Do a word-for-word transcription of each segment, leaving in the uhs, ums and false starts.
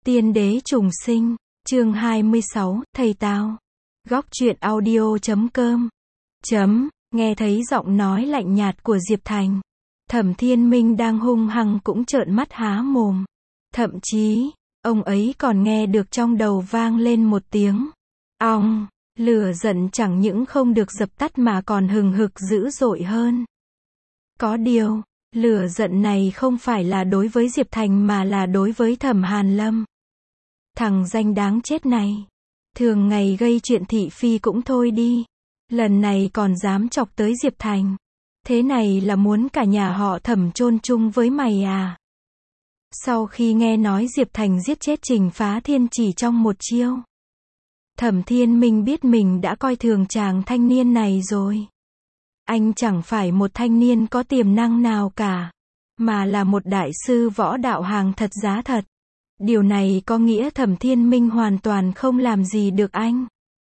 Tiên đế trùng sinh, chương hai mươi sáu, thầy tao. Góc truyện audio chấm com. Chấm, nghe thấy giọng nói lạnh nhạt của Diệp Thành. Thẩm Thiên Minh đang hung hăng cũng trợn mắt há mồm. Thậm chí, ông ấy còn nghe được trong đầu vang lên một tiếng. Ong, lửa giận chẳng những không được dập tắt mà còn hừng hực dữ dội hơn. Có điều, lửa giận này không phải là đối với Diệp Thành mà là đối với Thẩm Hàn Lâm. Thằng danh đáng chết này. Thường ngày gây chuyện thị phi cũng thôi đi. Lần này còn dám chọc tới Diệp Thành. Thế này là muốn cả nhà họ Thẩm chôn chung với mày à? Sau khi nghe nói Diệp Thành giết chết Trình Phá Thiên chỉ trong một chiêu, Thẩm Thiên Minh biết mình đã coi thường chàng thanh niên này rồi. Anh chẳng phải một thanh niên có tiềm năng nào cả, mà là một đại sư võ đạo hàng thật giá thật. Điều này có nghĩa Thẩm Thiên Minh hoàn toàn không làm gì được anh,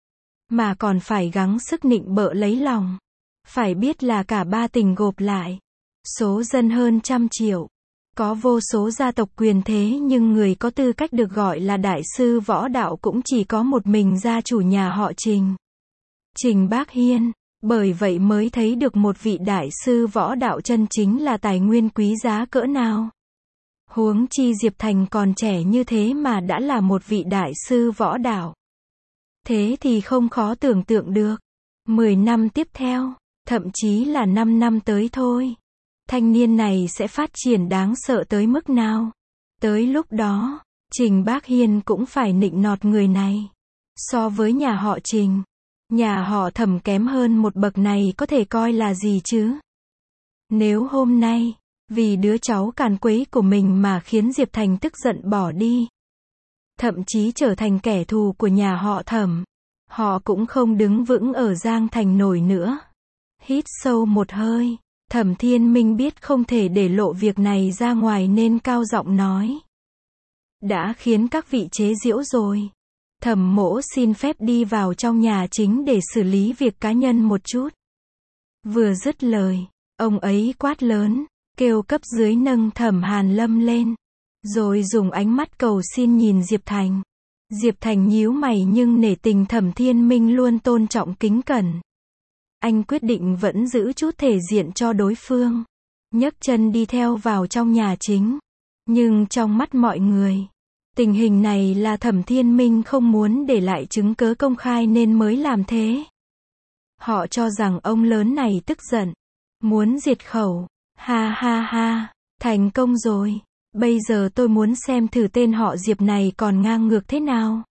mà còn phải gắng sức nịnh bợ lấy lòng. Phải biết là cả ba tỉnh gộp lại, số dân hơn trăm triệu, có vô số gia tộc quyền thế, nhưng người có tư cách được gọi là đại sư võ đạo cũng chỉ có một mình gia chủ nhà họ Trình, Trình Bác Hiên. Bởi vậy mới thấy được một vị đại sư võ đạo chân chính là tài nguyên quý giá cỡ nào. Huống chi Diệp Thành còn trẻ như thế mà đã là một vị đại sư võ đạo. Thế thì không khó tưởng tượng được, mười năm tiếp theo, thậm chí là năm năm tới thôi, thanh niên này sẽ phát triển đáng sợ tới mức nào. Tới lúc đó, Trình Bác Hiên cũng phải nịnh nọt người này. So với nhà họ Trình, nhà họ Thẩm kém hơn một bậc này có thể coi là gì chứ? Nếu hôm nay, vì đứa cháu càn quấy của mình mà khiến Diệp Thành tức giận bỏ đi, thậm chí trở thành kẻ thù của nhà họ Thẩm, họ cũng không đứng vững ở Giang Thành nổi nữa. Hít sâu một hơi, Thẩm Thiên Minh biết không thể để lộ việc này ra ngoài nên cao giọng nói. Đã khiến các vị chế giễu rồi. Thẩm mỗ xin phép đi vào trong nhà chính để xử lý việc cá nhân một chút. Vừa dứt lời, ông ấy quát lớn, kêu cấp dưới nâng Thẩm Hàn Lâm lên, rồi dùng ánh mắt cầu xin nhìn Diệp Thành. Diệp Thành nhíu mày nhưng nể tình Thẩm Thiên Minh luôn tôn trọng kính cẩn. Anh quyết định vẫn giữ chút thể diện cho đối phương, nhấc chân đi theo vào trong nhà chính. Nhưng trong mắt mọi người, tình hình này là Thẩm Thiên Minh không muốn để lại chứng cớ công khai nên mới làm thế. Họ cho rằng ông lớn này tức giận, muốn diệt khẩu. Ha ha ha, thành công rồi. Bây giờ tôi muốn xem thử tên họ Diệp này còn ngang ngược thế nào.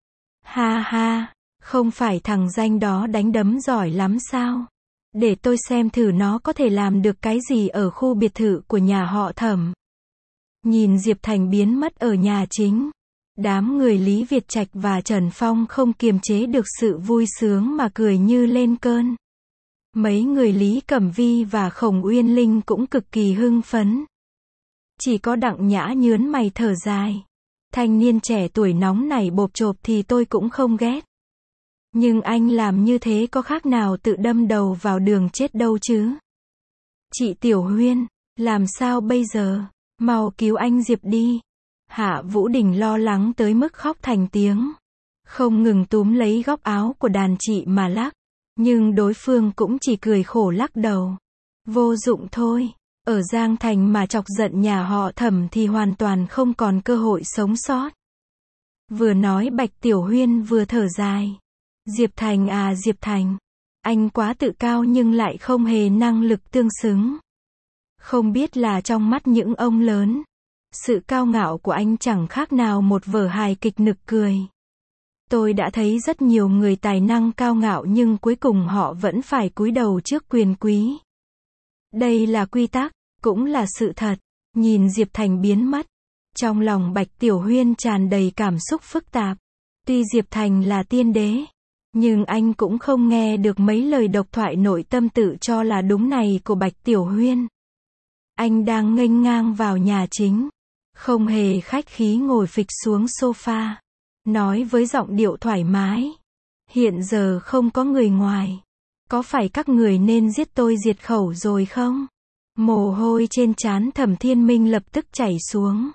Ha ha, không phải thằng danh đó đánh đấm giỏi lắm sao? Để tôi xem thử nó có thể làm được cái gì ở khu biệt thự của nhà họ Thẩm. Nhìn Diệp Thành biến mất ở nhà chính, đám người Lý Việt Trạch và Trần Phong không kiềm chế được sự vui sướng mà cười như lên cơn. Mấy người Lý Cẩm Vi và Khổng Uyên Linh cũng cực kỳ hưng phấn. Chỉ có Đặng Nhã nhớn mày thở dài. Thanh niên trẻ tuổi nóng này bộp chộp thì tôi cũng không ghét. Nhưng anh làm như thế có khác nào tự đâm đầu vào đường chết đâu chứ? Chị Tiểu Huyên, làm sao bây giờ? Mau cứu anh Diệp đi. Hạ Vũ Đình lo lắng tới mức khóc thành tiếng, không ngừng túm lấy góc áo của đàn chị mà lắc. Nhưng đối phương cũng chỉ cười khổ lắc đầu. Vô dụng thôi. Ở Giang Thành mà chọc giận nhà họ Thẩm thì hoàn toàn không còn cơ hội sống sót. Vừa nói Bạch Tiểu Huyên vừa thở dài. Diệp Thành à Diệp Thành, anh quá tự cao nhưng lại không hề năng lực tương xứng. Không biết là trong mắt những ông lớn, sự cao ngạo của anh chẳng khác nào một vở hài kịch nực cười. Tôi đã thấy rất nhiều người tài năng cao ngạo nhưng cuối cùng họ vẫn phải cúi đầu trước quyền quý. Đây là quy tắc, cũng là sự thật. Nhìn Diệp Thành biến mất, trong lòng Bạch Tiểu Huyên tràn đầy cảm xúc phức tạp. Tuy Diệp Thành là tiên đế, nhưng anh cũng không nghe được mấy lời độc thoại nội tâm tự cho là đúng này của Bạch Tiểu Huyên. Anh đang nghênh ngang vào nhà chính, không hề khách khí ngồi phịch xuống sofa, nói với giọng điệu thoải mái. Hiện giờ không có người ngoài. Có phải các người nên giết tôi diệt khẩu rồi không? Mồ hôi trên trán Thẩm Thiên Minh lập tức chảy xuống.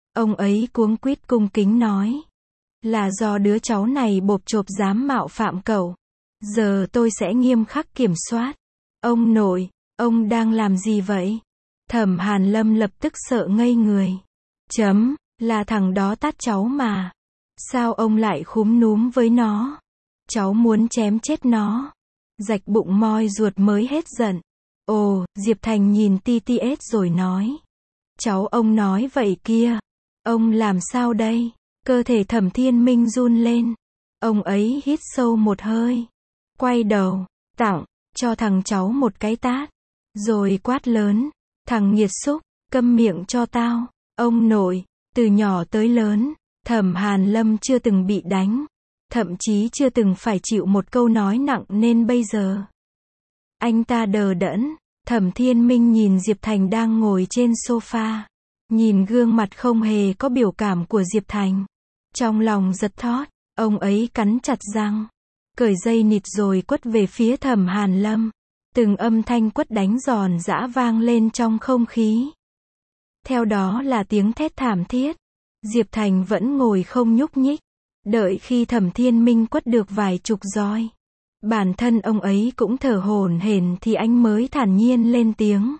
Ông ấy cuống quýt cung kính nói. Là do đứa cháu này bộp chộp dám mạo phạm cậu. Giờ tôi sẽ nghiêm khắc kiểm soát. Ông nội, ông đang làm gì vậy? Thẩm Hàn Lâm lập tức sợ ngây người. Chấm, là thằng đó tát cháu mà. Sao ông lại khúm núm với nó? Cháu muốn chém chết nó. Rạch bụng moi ruột mới hết giận. Ồ, Diệp Thành nhìn tê tê ét rồi nói. Cháu ông nói vậy kia. Ông làm sao đây? Cơ thể Thẩm Thiên Minh run lên. Ông ấy hít sâu một hơi. Quay đầu, tặng, cho thằng cháu một cái tát. Rồi quát lớn. Thằng nghiệt xúc, câm miệng cho tao. Ông nội, từ nhỏ tới lớn, Thẩm Hàn Lâm chưa từng bị đánh. Thậm chí chưa từng phải chịu một câu nói nặng nên bây giờ. Anh ta đờ đẫn. Thẩm Thiên Minh nhìn Diệp Thành đang ngồi trên sofa. Nhìn gương mặt không hề có biểu cảm của Diệp Thành. Trong lòng giật thót, ông ấy cắn chặt răng. Cởi dây nịt rồi quất về phía Thẩm Hàn Lâm. Từng âm thanh quất đánh giòn giã vang lên trong không khí. Theo đó là tiếng thét thảm thiết. Diệp Thành vẫn ngồi không nhúc nhích. Đợi khi Thẩm Thiên Minh quất được vài chục roi. Bản thân ông ấy cũng thở hổn hển thì anh mới thản nhiên lên tiếng.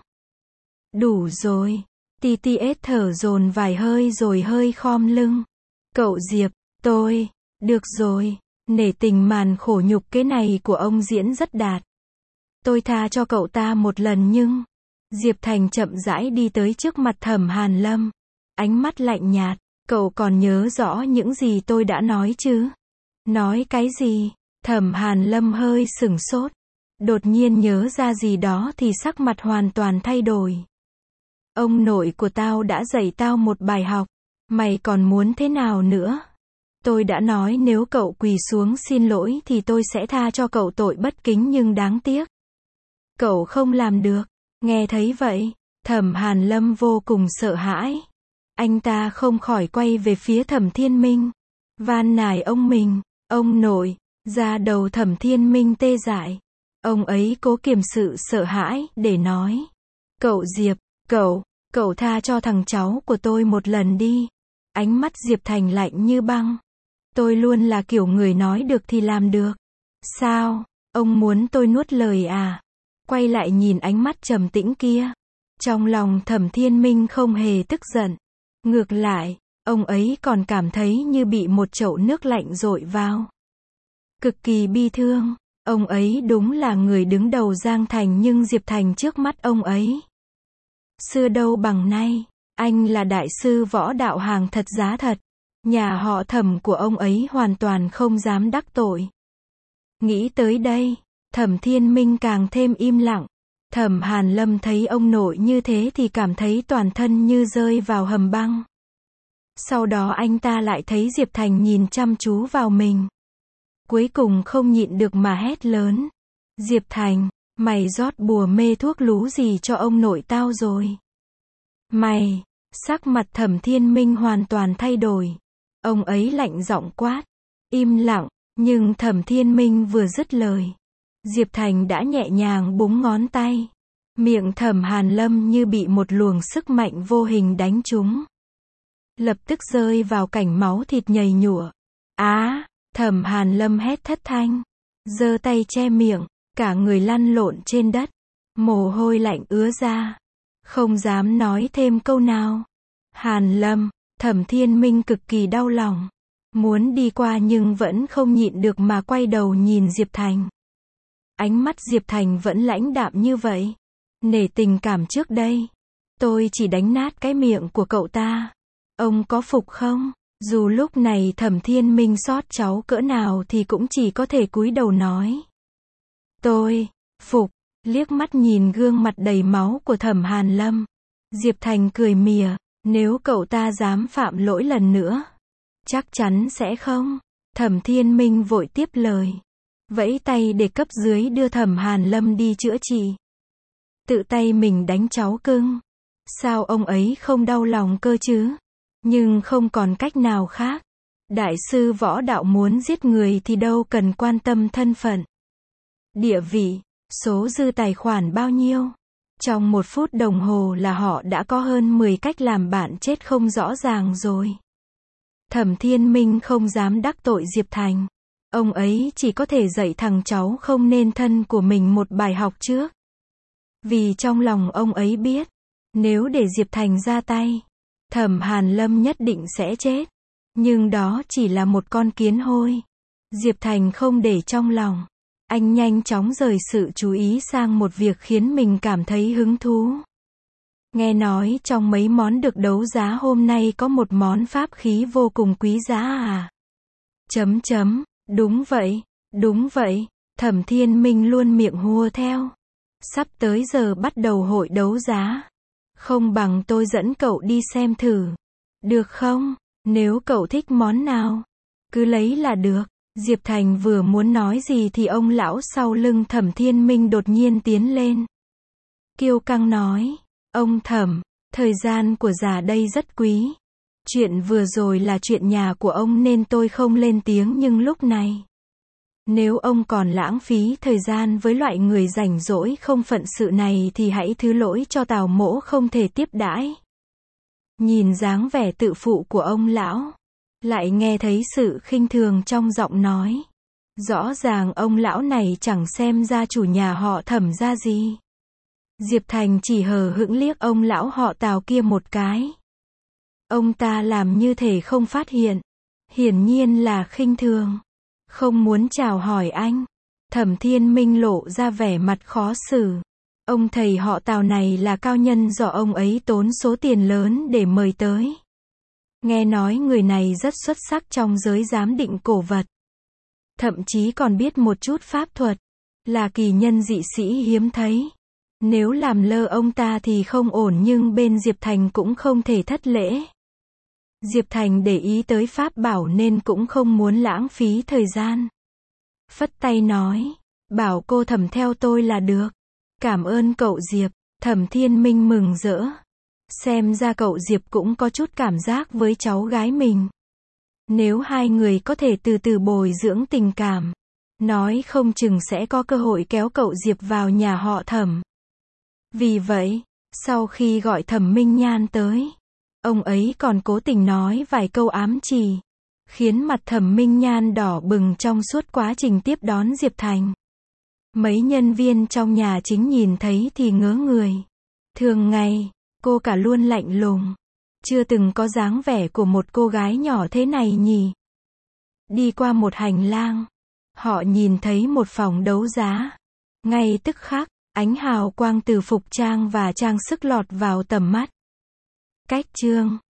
Đủ rồi. tê tê ét thở dồn vài hơi rồi hơi khom lưng. Cậu Diệp, tôi, được rồi, nể tình màn khổ nhục kế này của ông diễn rất đạt. Tôi tha cho cậu ta một lần nhưng... Diệp Thành chậm rãi đi tới trước mặt Thẩm Hàn Lâm. Ánh mắt lạnh nhạt, cậu còn nhớ rõ những gì tôi đã nói chứ? Nói cái gì? Thẩm Hàn Lâm hơi sửng sốt. Đột nhiên nhớ ra gì đó thì sắc mặt hoàn toàn thay đổi. Ông nội của tao đã dạy tao một bài học. Mày còn muốn thế nào nữa? Tôi đã nói nếu cậu quỳ xuống xin lỗi thì tôi sẽ tha cho cậu tội bất kính nhưng đáng tiếc. Cậu không làm được. Nghe thấy vậy, Thẩm Hàn Lâm vô cùng sợ hãi. Anh ta không khỏi quay về phía Thẩm Thiên Minh. Van nài ông mình, ông nội, da đầu Thẩm Thiên Minh tê dại. Ông ấy cố kiềm sự sợ hãi để nói. Cậu Diệp, cậu, cậu tha cho thằng cháu của tôi một lần đi. Ánh mắt Diệp Thành lạnh như băng. Tôi luôn là kiểu người nói được thì làm được. Sao, ông muốn tôi nuốt lời à? Quay lại nhìn ánh mắt trầm tĩnh kia. Trong lòng Thẩm Thiên Minh không hề tức giận. Ngược lại, ông ấy còn cảm thấy như bị một chậu nước lạnh dội vào. Cực kỳ bi thương. Ông ấy đúng là người đứng đầu Giang Thành nhưng Diệp Thành trước mắt ông ấy. Xưa đâu bằng nay, anh là đại sư võ đạo hàng thật giá thật. Nhà họ Thẩm của ông ấy hoàn toàn không dám đắc tội. Nghĩ tới đây, Thẩm Thiên Minh càng thêm im lặng. Thẩm Hàn Lâm thấy ông nội như thế thì cảm thấy toàn thân như rơi vào hầm băng. Sau đó anh ta lại thấy Diệp Thành nhìn chăm chú vào mình. Cuối cùng không nhịn được mà hét lớn. Diệp Thành, mày rót bùa mê thuốc lú gì cho ông nội tao rồi? Mày, sắc mặt Thẩm Thiên Minh hoàn toàn thay đổi. Ông ấy lạnh giọng quát. Im lặng, nhưng Thẩm Thiên Minh vừa dứt lời. Diệp Thành đã nhẹ nhàng búng ngón tay. Miệng Thẩm Hàn Lâm như bị một luồng sức mạnh vô hình đánh trúng. Lập tức rơi vào cảnh máu thịt nhầy nhụa. Á, Thẩm Hàn Lâm hét thất thanh. Giơ tay che miệng, cả người lăn lộn trên đất. Mồ hôi lạnh ứa ra. Không dám nói thêm câu nào. Hàn Lâm, Thẩm Thiên Minh cực kỳ đau lòng. Muốn đi qua nhưng vẫn không nhịn được mà quay đầu nhìn Diệp Thành. Ánh mắt Diệp Thành vẫn lãnh đạm như vậy. Nể tình cảm trước đây. Tôi chỉ đánh nát cái miệng của cậu ta. Ông có phục không? Dù lúc này Thẩm Thiên Minh xót cháu cỡ nào thì cũng chỉ có thể cúi đầu nói. Tôi, phục, liếc mắt nhìn gương mặt đầy máu của Thẩm Hàn Lâm. Diệp Thành cười mỉa, nếu cậu ta dám phạm lỗi lần nữa. Chắc chắn sẽ không. Thẩm Thiên Minh vội tiếp lời. Vẫy tay để cấp dưới đưa Thẩm Hàn Lâm đi chữa trị. Tự tay mình đánh cháu cưng. Sao ông ấy không đau lòng cơ chứ? Nhưng không còn cách nào khác. Đại sư võ đạo muốn giết người thì đâu cần quan tâm thân phận, địa vị, số dư tài khoản bao nhiêu. Trong một phút đồng hồ là họ đã có hơn mười cách làm bạn chết không rõ ràng rồi. Thẩm Thiên Minh không dám đắc tội Diệp Thành. Ông ấy chỉ có thể dạy thằng cháu không nên thân của mình một bài học trước. Vì trong lòng ông ấy biết, nếu để Diệp Thành ra tay, Thẩm Hàn Lâm nhất định sẽ chết. Nhưng đó chỉ là một con kiến hôi. Diệp Thành không để trong lòng. Anh nhanh chóng rời sự chú ý sang một việc khiến mình cảm thấy hứng thú. Nghe nói trong mấy món được đấu giá hôm nay có một món pháp khí vô cùng quý giá à? Chấm chấm, đúng vậy, đúng vậy, Thẩm Thiên Minh luôn miệng hùa theo. Sắp tới giờ bắt đầu hội đấu giá. Không bằng tôi dẫn cậu đi xem thử. Được không? Nếu cậu thích món nào, cứ lấy là được. Diệp Thành vừa muốn nói gì thì ông lão sau lưng Thẩm Thiên Minh đột nhiên tiến lên. Kiêu căng nói, ông Thẩm, thời gian của già đây rất quý. Chuyện vừa rồi là chuyện nhà của ông nên tôi không lên tiếng, nhưng lúc này, nếu ông còn lãng phí thời gian với loại người rảnh rỗi không phận sự này thì hãy thứ lỗi cho Tào Mỗ không thể tiếp đãi. Nhìn dáng vẻ tự phụ của ông lão, lại nghe thấy sự khinh thường trong giọng nói. Rõ ràng ông lão này chẳng xem ra chủ nhà họ Thẩm ra gì. Diệp Thành chỉ hờ hững liếc ông lão họ Tào kia một cái. Ông ta làm như thể không phát hiện. Hiển nhiên là khinh thường. Không muốn chào hỏi anh. Thẩm Thiên Minh lộ ra vẻ mặt khó xử. Ông thầy họ Tào này là cao nhân do ông ấy tốn số tiền lớn để mời tới. Nghe nói người này rất xuất sắc trong giới giám định cổ vật. Thậm chí còn biết một chút pháp thuật. Là kỳ nhân dị sĩ hiếm thấy. Nếu làm lơ ông ta thì không ổn, nhưng bên Diệp Thành cũng không thể thất lễ. Diệp Thành để ý tới pháp bảo nên cũng không muốn lãng phí thời gian. Phất tay nói, bảo cô Thẩm theo tôi là được. Cảm ơn cậu Diệp. Thẩm Thiên Minh mừng rỡ. Xem ra cậu Diệp cũng có chút cảm giác với cháu gái mình. Nếu hai người có thể từ từ bồi dưỡng tình cảm, nói không chừng sẽ có cơ hội kéo cậu Diệp vào nhà họ Thẩm. Vì vậy, sau khi gọi Thẩm Minh Nhan tới, ông ấy còn cố tình nói vài câu ám chỉ, khiến mặt Thẩm Minh Nhan đỏ bừng trong suốt quá trình tiếp đón Diệp Thành. Mấy nhân viên trong nhà chính nhìn thấy thì ngớ người. Thường ngày, cô cả luôn lạnh lùng. Chưa từng có dáng vẻ của một cô gái nhỏ thế này nhỉ. Đi qua một hành lang, họ nhìn thấy một phòng đấu giá. Ngay tức khắc, ánh hào quang từ phục trang và trang sức lọt vào tầm mắt. Cách chương